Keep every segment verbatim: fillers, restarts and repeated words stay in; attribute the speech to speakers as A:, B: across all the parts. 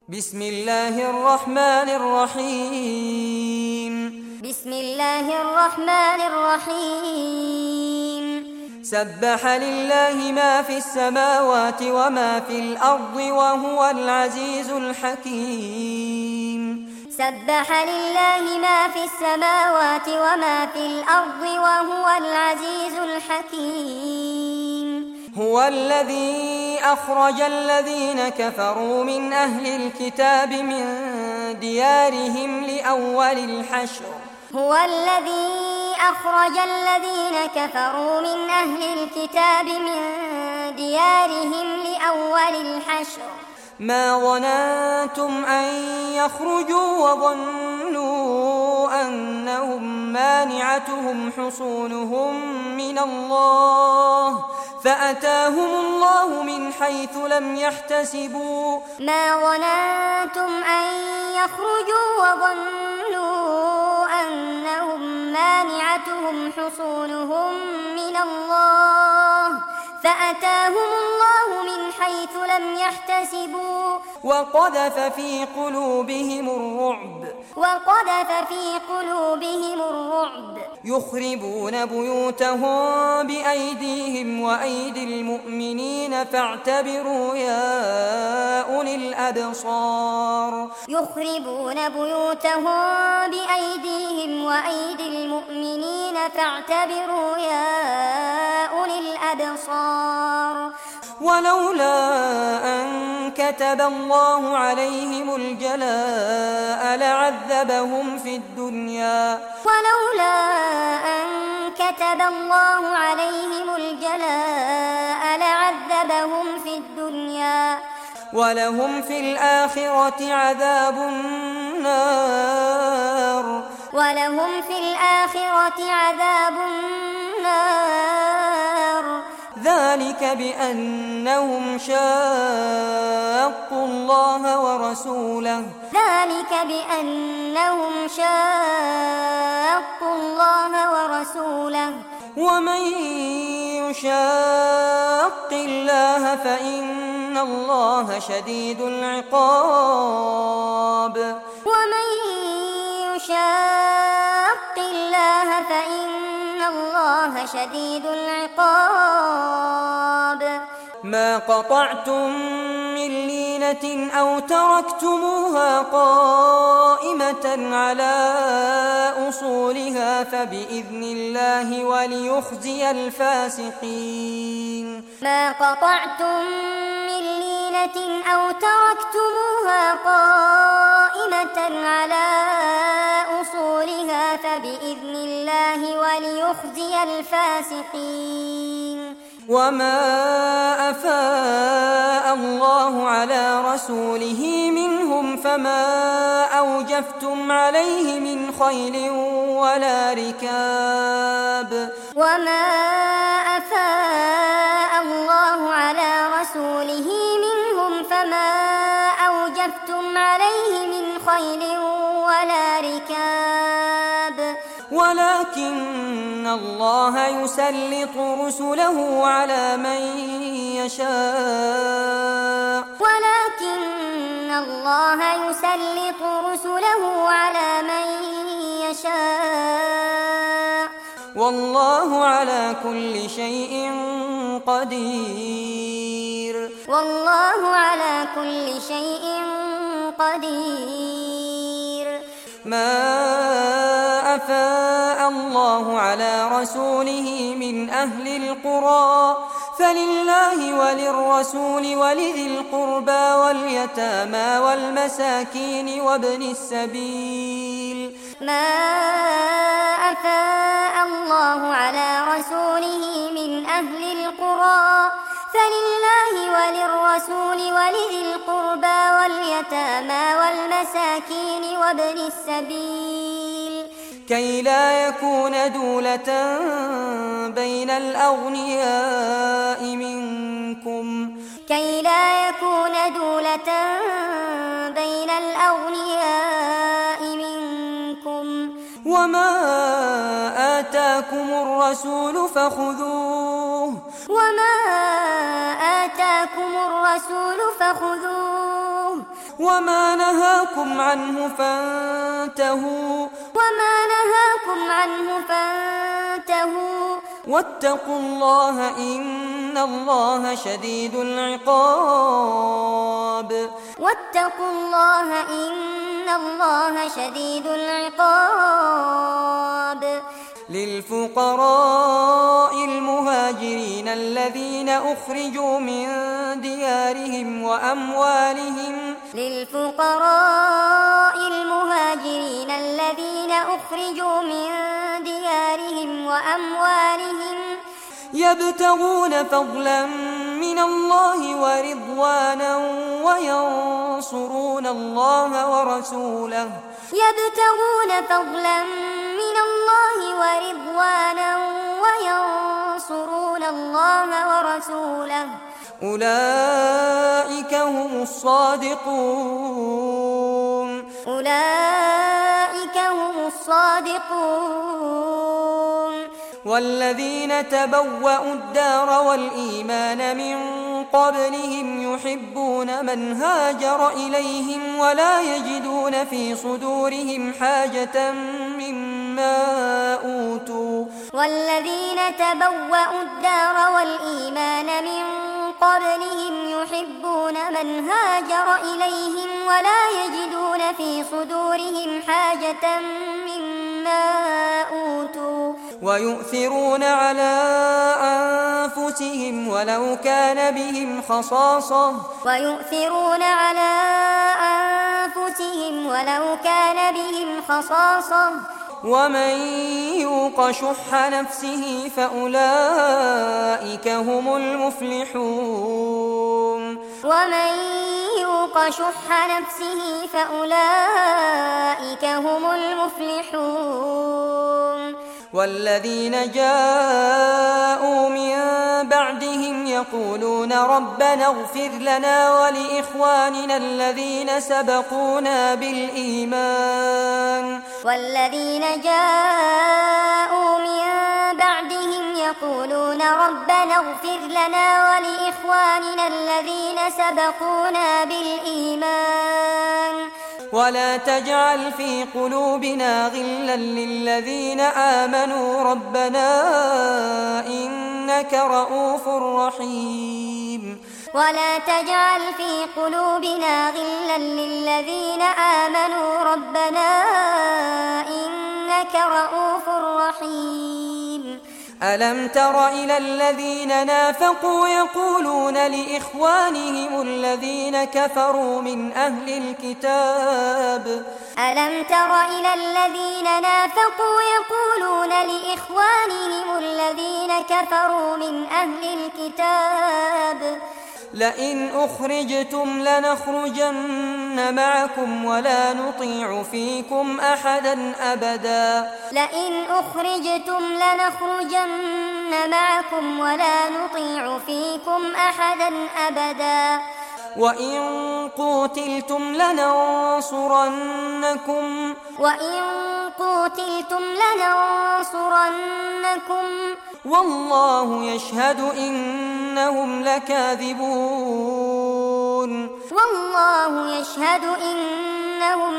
A: بسم الله الرحمن الرحيم
B: بسم الله الرحمن الرحيم
A: سبح لله ما في السماوات وما في الأرض وهو العزيز الحكيم
B: سبح لله ما في السماوات وما في الأرض وهو العزيز الحكيم
A: هو الذي أخرج الذين كفروا من أهل الكتاب من ديارهم لأول الحشر
B: هو الذي أخرج الذين كفروا من أهل الكتاب من ديارهم لأول الحشر
A: ما ظننتم أن يخرجوا وظنوا أنهم مانعتهم حصونهم من الله فأتاهم الله من حيث لم يحتسبوا
B: ما ظننتم أن يخرجوا وظنوا أنهم مانعتهم حصونهم من الله فأتاهم الله من حيث لم يحتسبوا
A: وقذف في قلوبهم الرعب
B: وقذف في قلوبهم الرعب
A: يخربون بيوتهم بأيديهم وأيدي المؤمنين فاعتبروا يا أولي الأبصار
B: يخربون بيوتهم بأيديهم وأيدي المؤمنين فاعتبروا يا أولي الأبصار
A: ولولا أن كتب الله عليهم الجلاء لعذبهم في الدنيا
B: ولولا أن كتب الله عليهم الجلاء لعذبهم في الدنيا
A: ولهم في الآخرة عذاب النار
B: ولهم في الآخرة عذاب النار
A: ذلك بأنهم شاقوا الله ورسوله
B: ذلك بأنهم شاقوا الله ورسوله
A: ومن يشاق الله فإن الله شديد العقاب
B: ومن يشاق الله فإن الله شديد العقاب
A: ما قطعتم من لينة أو تركتموها قائمة على أصولها فبإذن الله وليخزي الفاسقين
B: ما قطعتم من لينة أو تركتموها قائمة على أصولها فبإذن الله وليخزي الفاسقين
A: وما أفاء الله على رسوله منهم فما أوجفتم عليه من خيل ولا ركاب
B: وما أفاء الله على رسوله منهم فما أوجفتم عليه من خيل ولا ركاب
A: ولكن الله يسلط رسله على من يشاء
B: ولكن الله يسلط رسله على من يشاء
A: والله على كل شيء قدير
B: والله على كل شيء قدير
A: ما أفاء الله على رسوله من أهل القرى فلله وللرسول ولذي القربى واليتامى والمساكين وابن السبيل
B: ما أفاء الله على رسوله من أهل القرى فلله وللرسول ولذي القربى واليتامى والمساكين وابن السبيل
A: كي لا يكون دولة بين الأغنياء منكم
B: كي لا يكون دولة بين الأغنياء منكم
A: وما آتاكم الرسول فخذوه
B: وما آتاكم الرسول فخذوه
A: وما نهاكم عنه فانتهوا
B: وما نهاكم عنه فانتهوا
A: واتقوا الله إن الله شديد العقاب
B: واتقوا الله إن الله شديد العقاب
A: للفقراء المهاجرين الذين أخرجوا من ديارهم وأموالهم
B: للفقراء المهاجرين الذين أخرجوا من ديارهم وأموالهم
A: يبتغون فضلا من الله ورضوانا وينصرون الله ورسوله
B: يبتغون فضلا من الله ورضوانا وينصرون الله ورسوله
A: أولئك هم الصادقون
B: أولئك هم الصادقون
A: والذين تبوأوا الدار والإيمان من قبلهم يحبون من هاجر إليهم ولا يجدون في صدورهم حاجة مما أوتوا
B: والذين تبوأوا الدار والإيمان من قبلهم يحبون من هاجر إليهم ولا يجدون في صدورهم حاجة مما أوتوا
A: ويؤثرون على أنفسهم ولو كان بهم خصاصة
B: ويؤثرون على أنفسهم ولو كان بهم خصاصة
A: ومن يوق شح نفسه فأولئك هم المفلحون
B: ومن يوق شح نفسه فأولئك هم المفلحون
A: والذين جاءوا من بعدهم يقولون ربنا اغفر لنا ولإخواننا الذين سبقونا بالإيمان
B: والذين جاءوا من بعدهم يقولون ربنا اغفر لنا ولإخواننا الذين سبقونا بالإيمان
A: ولا تجعل في قلوبنا غلا للذين آمنوا ربنا إنك رؤوف رحيم
B: ولا تجعل في قلوبنا غلا للذين آمنوا ربنا إنك رؤوف رحيم
A: ألم تر إلى الذين نافقوا يقولون لإخوانهم الذين كفروا من أهل الكتاب
B: ألم تر إلى الذين نافقوا يقولون لإخوانهم الذين كفروا من أهل الكتاب
A: لئن أخرجتم لنخرجن معكم ولا نطيع فيكم أحدا أبدا
B: لئن أخرجتم لنخرجن معكم ولا نطيع فيكم أحدا أبدا
A: وإن قوتلتم لننصرنكم
B: وإن قوتلتم لننصرنكم
A: والله يشهد إنهم لكاذبون
B: والله يشهد إنهم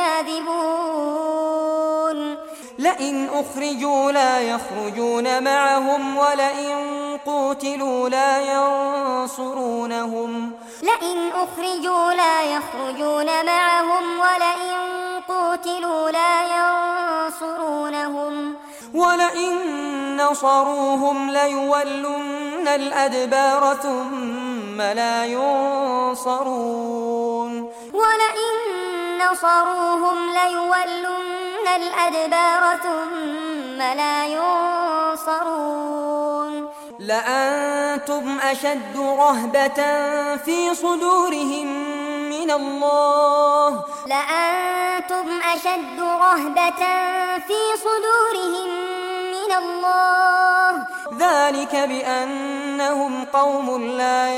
B: لكاذبون
A: لئن أخرجوا لا يخرجون معهم ولئن قوتلوا لا ينصرونهم
B: لئن أخرجوا لا يخرجون معهم ولئن قوتلوا لا ينصرونهم
A: ولئن نصروهم ليولن الأدبار ثم لا ينصرون
B: ولئن نصروهم ليولن الأدبار ثم لا ينصرون
A: لأنتم أشد رهبة في صدورهم من الله
B: لأنتم أشد رهبة في صدورهم من الله
A: ذلك بأنهم قوم لا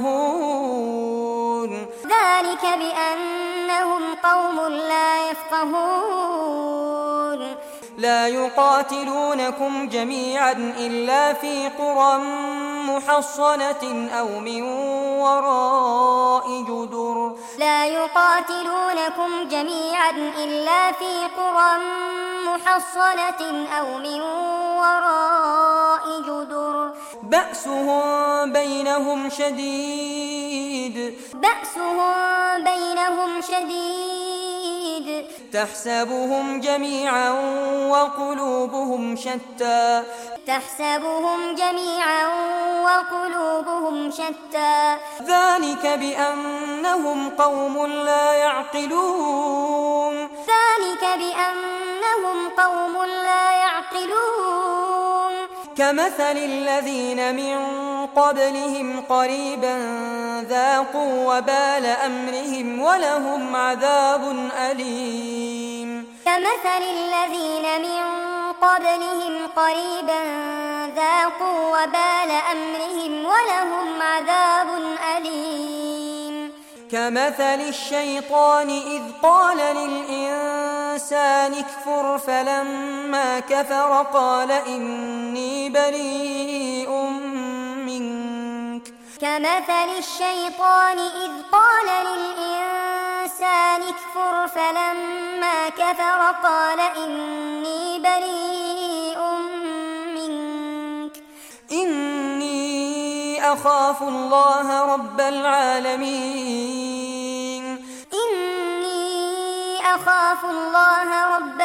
A: يفقهون
B: ذلك بأنهم قوم لا يفقهون
A: لا يقاتلونكم جميعا إلا في قرى محصنة أو من وراء جدر
B: لا يقاتلونكم جميعا إلا في قرى محصنة أو من وراء جدر
A: بأسهم بينهم شديد
B: بأسهم بينهم شديد
A: تحسبهم جميعا وقلوبهم شتى
B: تحسبهم جميعا وقلوبهم شتى
A: ذلك بأنهم قوم لا يعقلون
B: ذلك بأنهم قوم لا يعقلون
A: كمثل الذين من قبلهم قريبا ذاقوا وبال أمرهم ولهم عذاب أليم
B: كمثل الذين من قبلهم قريبا ذاقوا وبال أمرهم ولهم عذاب أليم
A: كمثل الشيطان إذ قال للإنسان اكفر فلما كفر قال إني بريء منك
B: كمثل الشيطان إذ قال للإنسان اكفر فلما كفر قال إني بريء منك
A: إني أخاف الله رب العالمين
B: إني أخاف الله رب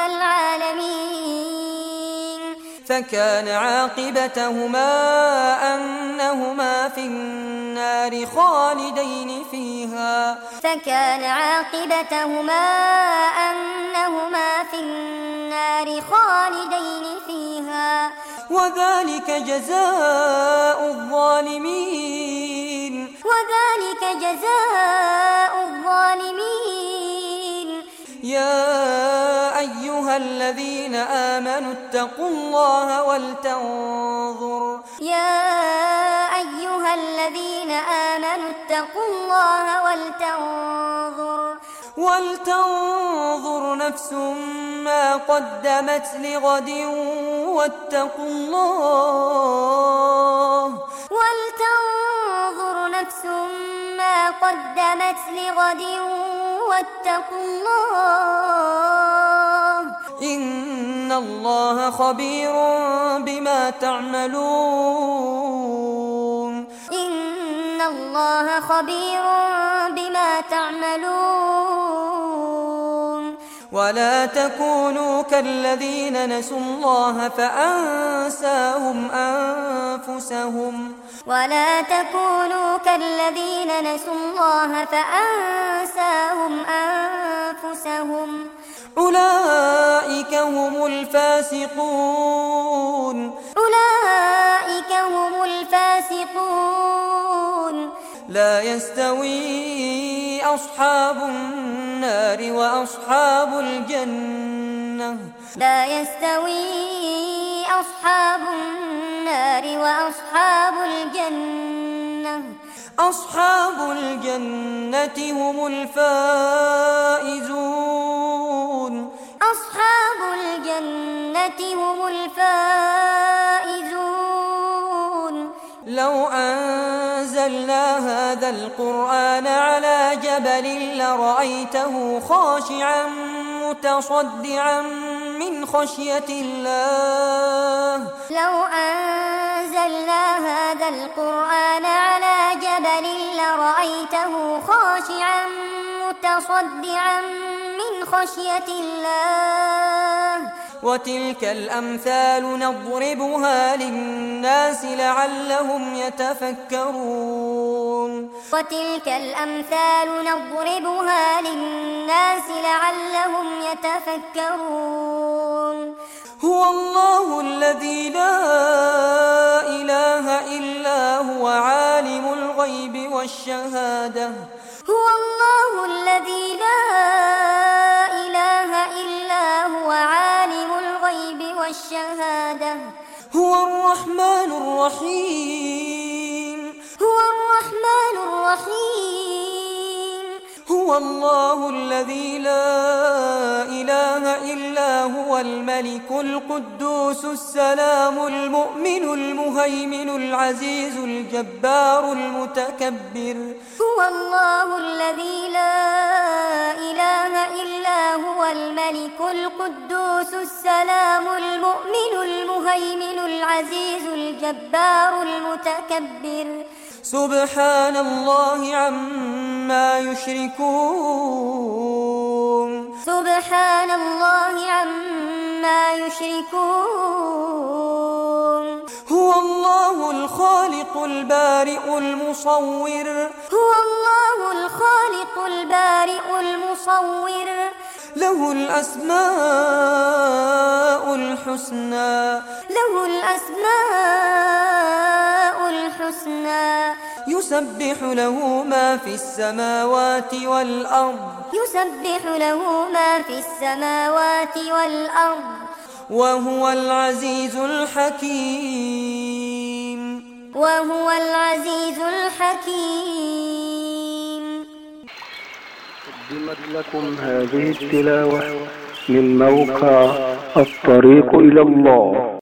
B: العالمين
A: فكان عاقبتهما أنهما في النار خالدين فيها
B: فكان عاقبتهما أنهما في النار خالدين فيها
A: وذلك جزاء الظالمين
B: وذلك جزاء الظالمين
A: يا أيها الذين آمنوا اتقوا الله ولتنظر
B: يا أيها الذين آمنوا اتقوا الله ولتنظر
A: ولتنظر نفس ما قدمت لغد واتقوا الله
B: ولتنظر نفس ما قدمت لغد واتقوا الله
A: إن الله خبير بما تعملون
B: إن الله خبير بما تعملون
A: ولا تكونوا كالذين نسوا الله فأنساهم أنفسهم
B: ولا تكونوا كالذين نسوا الله فأنساهم أنفسهم
A: أولئك هم الفاسقون
B: أولئك هم الفاسقون
A: لا يستوي أصحاب النار وأصحاب الجنة
B: لا يستوي أصحاب النار وأصحاب الجنة
A: أصحاب الجنة هم الفائزون
B: أصحاب الجنة هم الفائزون
A: لو أنزلنا هذا القرآن على جبل لرأيته خاشعا متصدعا من خشية الله
B: لو أنزلنا هذا القرآن على جبل لرأيته خاشعا متصدعا من خشية الله
A: وتلك الأمثال نضربها للناس لعلهم يتفكرون
B: وتلك الأمثال نضربها للناس لعلهم يتفكرون
A: هو الله الذي لا إله إلا هو عالم الغيب والشهادة
B: هو الله الذي لا إله إلا هو عالم الغيب والشهادة
A: هو الرحمن الرحيم
B: هو الرحمن الرحيم
A: هو الله الذي لا إله إلا هو الملك القدوس السلام المؤمن المهيمن العزيز الجبار المتكبر.
B: هو الله الذي لا إله إلا هو الملك القدوس السلام المؤمن المهيمن العزيز الجبار المتكبر.
A: سبحان الله عما يشركون.
B: سبحان الله عما يشركون.
A: هو الله الخالق البارئ المصور.
B: هو الله الخالق البارئ المصور.
A: له الأسماء الحسنى.
B: له الأسماء الحسنى.
A: يسبح له ما في السماوات والأرض.
B: يسبح له ما في السماوات والأرض.
A: وهو العزيز الحكيم.
B: وهو العزيز الحكيم.
C: قدمت لكم هذه التلاوة من موقع الطريق إلى الله.